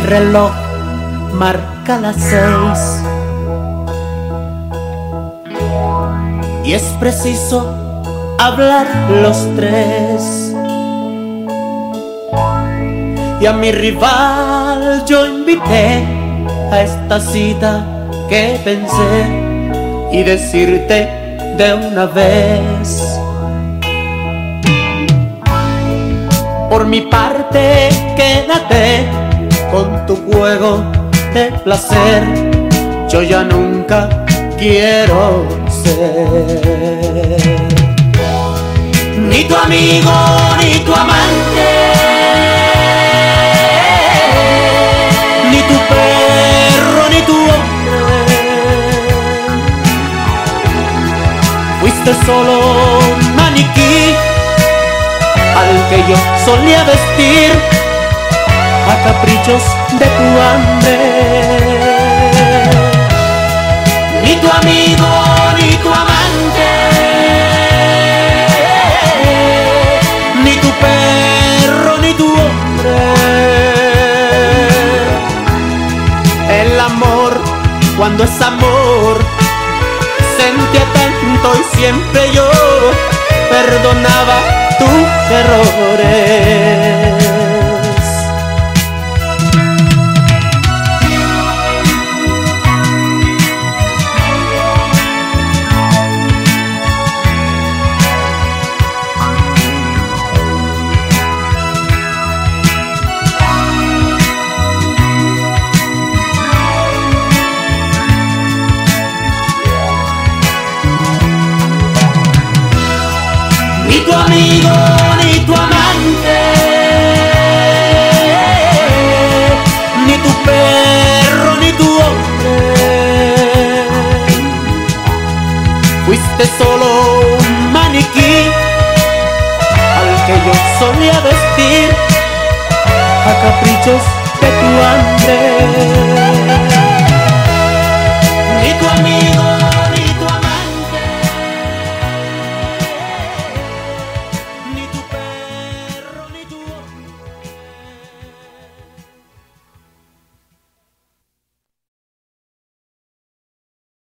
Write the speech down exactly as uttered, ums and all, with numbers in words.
reloj marca las seis y es preciso hablar los tres. Y a mi rival yo invité a esta cita que pensé y decirte de una vez. Por mi parte, quédate con tu juego de placer. Yo ya nunca quiero ser ni tu amigo ni tu amante, ni tu perro ni tu hombre. Fuiste solo un maniquí al que yo solía vestir a caprichos de tu hambre. Ni tu amigo ni tu amante, ni tu perro ni tu hombre. El amor, cuando es amor, sentía tanto y siempre yo perdonaba tus errores. Ni tu amigo ni tu amante, ni tu perro ni tu hombre. Fuiste solo un maniquí al que yo solía vestir a caprichos de tu hambre.